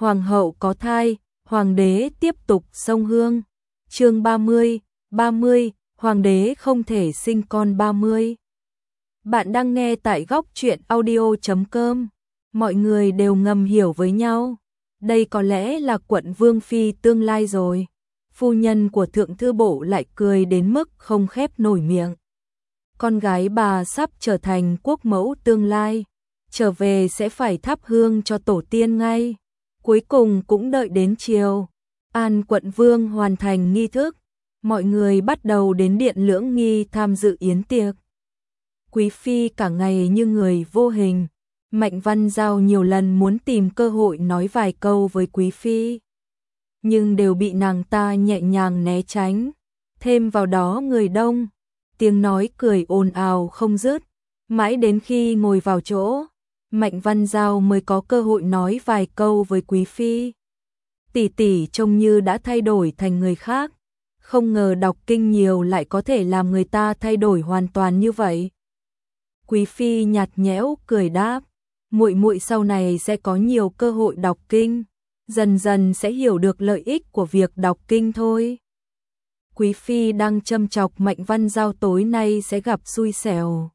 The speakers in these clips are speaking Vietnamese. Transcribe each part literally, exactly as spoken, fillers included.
hoàng hậu có thai, hoàng đế tiếp tục sông hương. Chương ba mươi, ba mươi, hoàng đế không thể sinh con ba mươi. Bạn đang nghe tại góc truyện audio chấm com. Mọi người đều ngầm hiểu với nhau. Đây có lẽ là quận vương phi tương lai rồi. Phu nhân của thượng thư bộ lại cười đến mức không khép nổi miệng. Con gái bà sắp trở thành quốc mẫu tương lai. Trở về sẽ phải thắp hương cho tổ tiên ngay. Cuối cùng cũng đợi đến chiều. An quận vương hoàn thành nghi thức. Mọi người bắt đầu đến điện Lưỡng Nghi tham dự yến tiệc. Quý phi cả ngày như người vô hình. Mạnh Văn Giao nhiều lần muốn tìm cơ hội nói vài câu với quý phi, nhưng đều bị nàng ta nhẹ nhàng né tránh. Thêm vào đó người đông, tiếng nói cười ồn ào không dứt, mãi đến khi ngồi vào chỗ, Mạnh Văn Giao mới có cơ hội nói vài câu với quý phi. Tỷ tỷ trông như đã thay đổi thành người khác, không ngờ đọc kinh nhiều lại có thể làm người ta thay đổi hoàn toàn như vậy. Quý phi nhạt nhẽo cười đáp, muội muội sau này sẽ có nhiều cơ hội đọc kinh, dần dần sẽ hiểu được lợi ích của việc đọc kinh thôi. Quý phi đang châm chọc Mạnh Văn Giao tối nay sẽ gặp xui xẻo.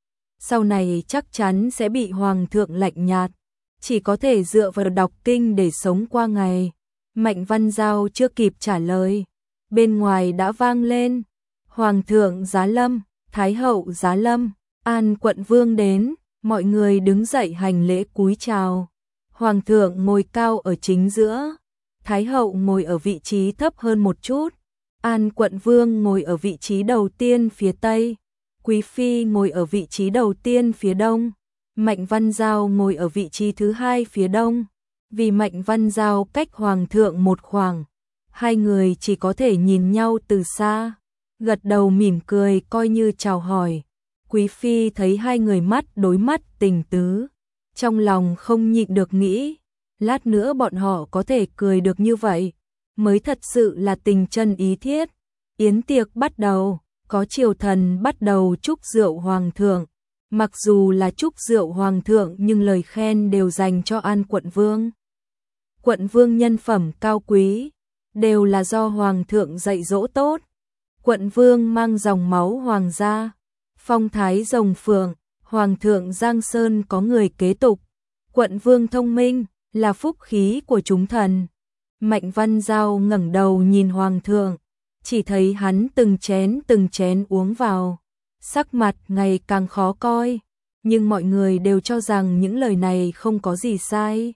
Sau này chắc chắn sẽ bị hoàng thượng lạnh nhạt, chỉ có thể dựa vào đọc kinh để sống qua ngày. Mạnh Văn Giao chưa kịp trả lời, bên ngoài đã vang lên, hoàng thượng giá lâm, thái hậu giá lâm, An quận vương đến. Mọi người đứng dậy hành lễ cúi chào. Hoàng thượng ngồi cao ở chính giữa, thái hậu ngồi ở vị trí thấp hơn một chút, An quận vương ngồi ở vị trí đầu tiên phía tây, quý phi ngồi ở vị trí đầu tiên phía đông, Mạnh Văn Giao ngồi ở vị trí thứ hai phía đông. Vì Mạnh Văn Giao cách hoàng thượng một khoảng, hai người chỉ có thể nhìn nhau từ xa, gật đầu mỉm cười coi như chào hỏi. Quý phi thấy hai người mắt đối mắt tình tứ, trong lòng không nhịn được nghĩ, lát nữa bọn họ có thể cười được như vậy, mới thật sự là tình chân ý thiết. Yến tiệc bắt đầu, có triều thần bắt đầu chúc rượu hoàng thượng. Mặc dù là chúc rượu hoàng thượng nhưng lời khen đều dành cho An quận vương. Quận vương nhân phẩm cao quý, đều là do hoàng thượng dạy dỗ tốt. Quận vương mang dòng máu hoàng gia, phong thái rồng phượng, hoàng thượng Giang Sơn có người kế tục. Quận vương thông minh, là phúc khí của chúng thần. Mạnh Văn Giao ngẩng đầu nhìn hoàng thượng, chỉ thấy hắn từng chén từng chén uống vào, sắc mặt ngày càng khó coi, nhưng mọi người đều cho rằng những lời này không có gì sai.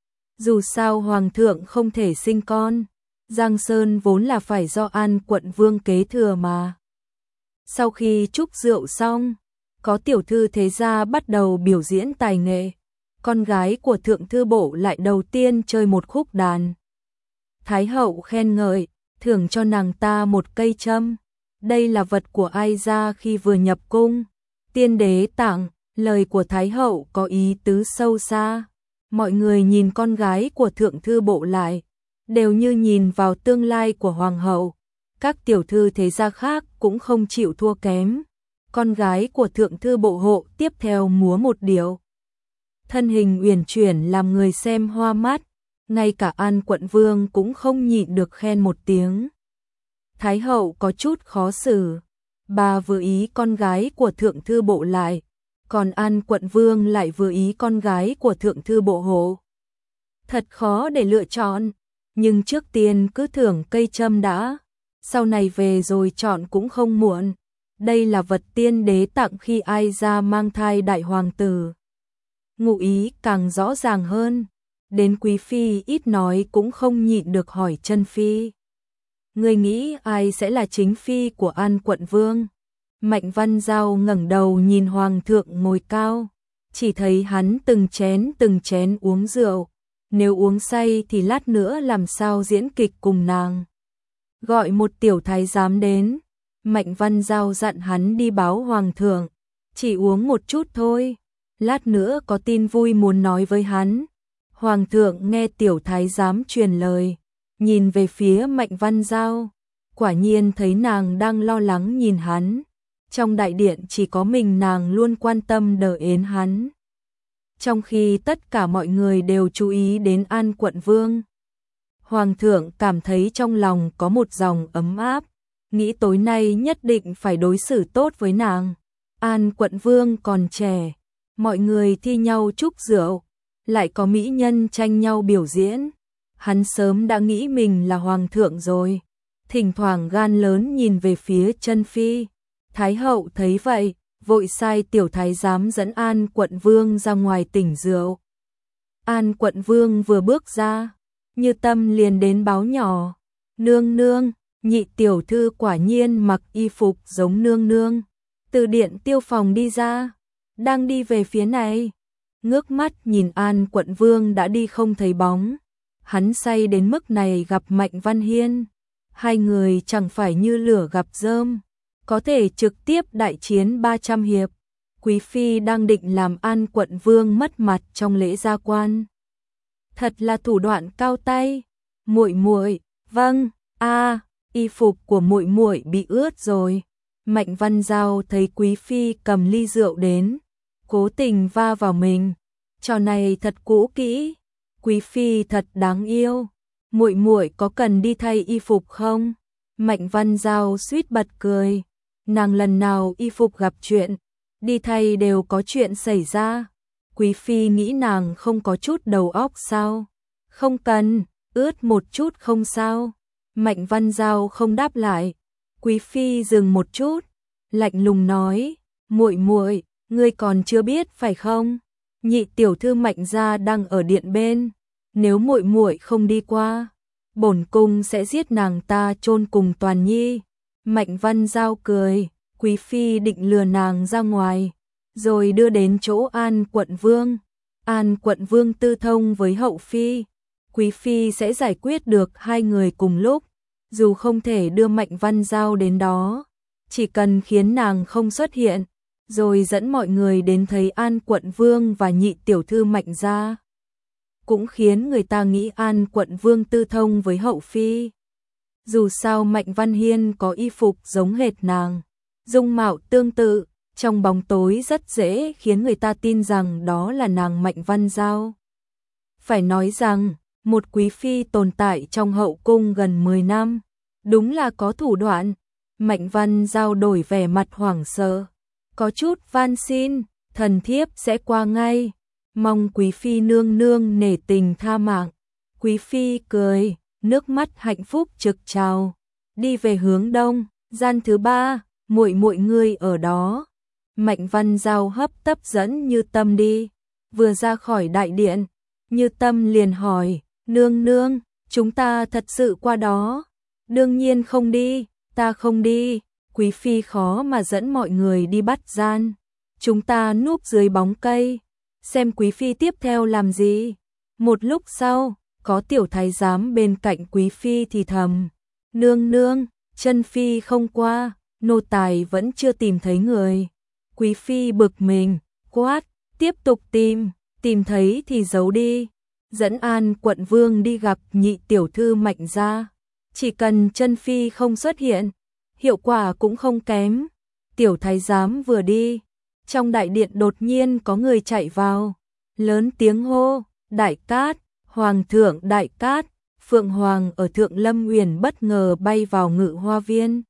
Dù sao hoàng thượng không thể sinh con, Giang Sơn vốn là phải do An quận vương kế thừa mà. Sau khi chúc rượu xong, có tiểu thư thế gia bắt đầu biểu diễn tài nghệ. Con gái của thượng thư bộ lại đầu tiên chơi một khúc đàn. Thái hậu khen ngợi, thưởng cho nàng ta một cây châm. Đây là vật của ai ra khi vừa nhập cung. Tiên đế tặng, lời của Thái hậu có ý tứ sâu xa. Mọi người nhìn con gái của thượng thư bộ lại, đều như nhìn vào tương lai của hoàng hậu. Các tiểu thư thế gia khác cũng không chịu thua kém. Con gái của thượng thư bộ hộ tiếp theo múa một điệu. Thân hình uyển chuyển làm người xem hoa mắt, ngay cả An quận vương cũng không nhịn được khen một tiếng. Thái hậu có chút khó xử, bà vừa ý con gái của thượng thư bộ lại, còn An quận vương lại vừa ý con gái của thượng thư bộ hộ. Thật khó để lựa chọn, nhưng trước tiên cứ thưởng cây châm đã. Sau này về rồi chọn cũng không muộn. Đây là vật tiên đế tặng khi ai ra mang thai đại hoàng tử. Ngụ ý càng rõ ràng hơn. Đến quý phi ít nói cũng không nhịn được hỏi chân phi. Người nghĩ ai sẽ là chính phi của An quận vương? Mạnh Văn Giao ngẩng đầu nhìn hoàng thượng ngồi cao. Chỉ thấy hắn từng chén từng chén uống rượu. Nếu uống say thì lát nữa làm sao diễn kịch cùng nàng. Gọi một tiểu thái giám đến, Mạnh Văn Giao dặn hắn đi báo hoàng thượng, chỉ uống một chút thôi, lát nữa có tin vui muốn nói với hắn. Hoàng thượng nghe tiểu thái giám truyền lời, nhìn về phía Mạnh Văn Giao, quả nhiên thấy nàng đang lo lắng nhìn hắn. Trong đại điện chỉ có mình nàng luôn quan tâm đỡ ến hắn. trong khi tất cả mọi người đều chú ý đến An Quận Vương. Hoàng thượng cảm thấy trong lòng có một dòng ấm áp, nghĩ tối nay nhất định phải đối xử tốt với nàng. An Quận Vương còn trẻ, mọi người thi nhau chúc rượu, lại có mỹ nhân tranh nhau biểu diễn. Hắn sớm đã nghĩ mình là hoàng thượng rồi, thỉnh thoảng gan lớn nhìn về phía chân phi. Thái hậu thấy vậy, vội sai tiểu thái giám dẫn An Quận Vương ra ngoài tỉnh rượu. An Quận Vương vừa bước ra, Như Tâm liền đến báo nhỏ, nương nương, nhị tiểu thư quả nhiên mặc y phục giống nương nương, từ điện tiêu phòng đi ra, đang đi về phía này. Ngước mắt nhìn An Quận Vương đã đi không thấy bóng, hắn say đến mức này gặp Mạnh Văn Hiên, hai người chẳng phải như lửa gặp rơm, có thể trực tiếp đại chiến ba trăm hiệp. Quý phi đang định làm An Quận Vương mất mặt trong lễ gia quan. Thật là thủ đoạn cao tay. Muội muội, vâng, a, y phục của muội muội bị ướt rồi. Mạnh Văn Giao thấy quý phi cầm ly rượu đến, cố tình va vào mình. Trò này thật cũ kỹ. Quý phi thật đáng yêu. Muội muội có cần đi thay y phục không? Mạnh Văn Giao suýt bật cười. Nàng lần nào y phục gặp chuyện, đi thay đều có chuyện xảy ra. Quý phi nghĩ nàng không có chút đầu óc sao? Không cần, ướt một chút không sao. Mạnh Văn Giao không đáp lại. Quý phi dừng một chút, lạnh lùng nói, muội muội, ngươi còn chưa biết phải không? Nhị tiểu thư Mạnh gia đang ở điện bên, nếu muội muội không đi qua, bổn cung sẽ giết nàng ta chôn cùng Toàn Nhi. Mạnh Văn Giao cười, quý phi định lừa nàng ra ngoài, rồi đưa đến chỗ An Quận Vương. An Quận Vương tư thông với hậu phi, quý phi sẽ giải quyết được hai người cùng lúc, dù không thể đưa Mạnh Văn Giao đến đó, chỉ cần khiến nàng không xuất hiện, rồi dẫn mọi người đến thấy An Quận Vương và nhị tiểu thư Mạnh gia, cũng khiến người ta nghĩ An Quận Vương tư thông với hậu phi. Dù sao Mạnh Văn Hiên có y phục giống hệt nàng, dung mạo tương tự, trong bóng tối rất dễ khiến người ta tin rằng đó là nàng Mạnh Văn Giao. Phải nói rằng, một quý phi tồn tại trong hậu cung gần mười năm, đúng là có thủ đoạn. Mạnh Văn Giao đổi vẻ mặt hoảng sợ, có chút van xin, thần thiếp sẽ qua ngay, mong quý phi nương nương nể tình tha mạng. Quý phi cười, nước mắt hạnh phúc trực trào, đi về hướng đông, gian thứ ba, muội muội ngươi ở đó. Mạnh Văn Giao hấp tấp dẫn Như Tâm đi, vừa ra khỏi đại điện, Như Tâm liền hỏi, nương nương, chúng ta thật sự qua đó? Đương nhiên không đi, ta không đi. Quý phi khó mà dẫn mọi người đi bắt gian, chúng ta núp dưới bóng cây, xem quý phi tiếp theo làm gì. Một lúc sau, có tiểu thái giám bên cạnh quý phi thì thầm, nương nương, chân phi không qua, nô tài vẫn chưa tìm thấy người. Quý phi bực mình, quát, tiếp tục tìm, tìm thấy thì giấu đi. Dẫn An Quận Vương đi gặp nhị tiểu thư Mạnh gia, chỉ cần chân phi không xuất hiện, hiệu quả cũng không kém. Tiểu thái giám vừa đi, trong đại điện đột nhiên có người chạy vào, lớn tiếng hô, đại cát, hoàng thượng đại cát. Phượng Hoàng ở Thượng Lâm Uyển bất ngờ bay vào Ngự Hoa Viên.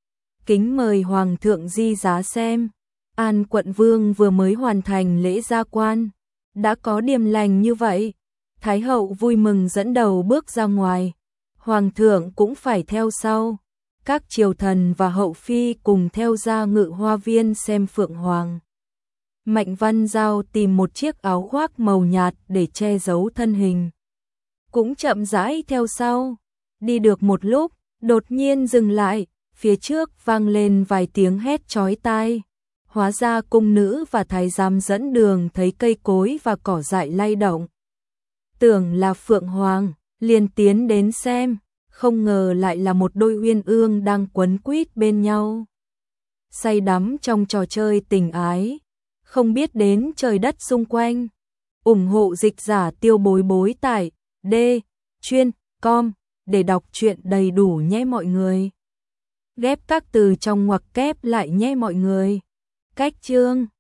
Kính mời hoàng thượng di giá xem. An Quận Vương vừa mới hoàn thành lễ gia quan, đã có điềm lành như vậy. Thái hậu vui mừng dẫn đầu bước ra ngoài, hoàng thượng cũng phải theo sau. Các triều thần và hậu phi cùng theo ra Ngự Hoa Viên xem Phượng Hoàng. Mạnh Văn Giao tìm một chiếc áo khoác màu nhạt để che giấu thân hình, cũng chậm rãi theo sau. Đi được một lúc, đột nhiên dừng lại, phía trước vang lên vài tiếng hét chói tai. Hóa ra cung nữ và thái giám dẫn đường thấy cây cối và cỏ dại lay động, tưởng là Phượng Hoàng, liền tiến đến xem, không ngờ lại là một đôi uyên ương đang quấn quýt bên nhau, say đắm trong trò chơi tình ái, không biết đến trời đất xung quanh. Ủng hộ dịch giả Tiêu Bối Bối tại D chuyên com để đọc truyện đầy đủ nhé mọi người. Ghép các từ trong ngoặc kép lại nhé mọi người. Cách chương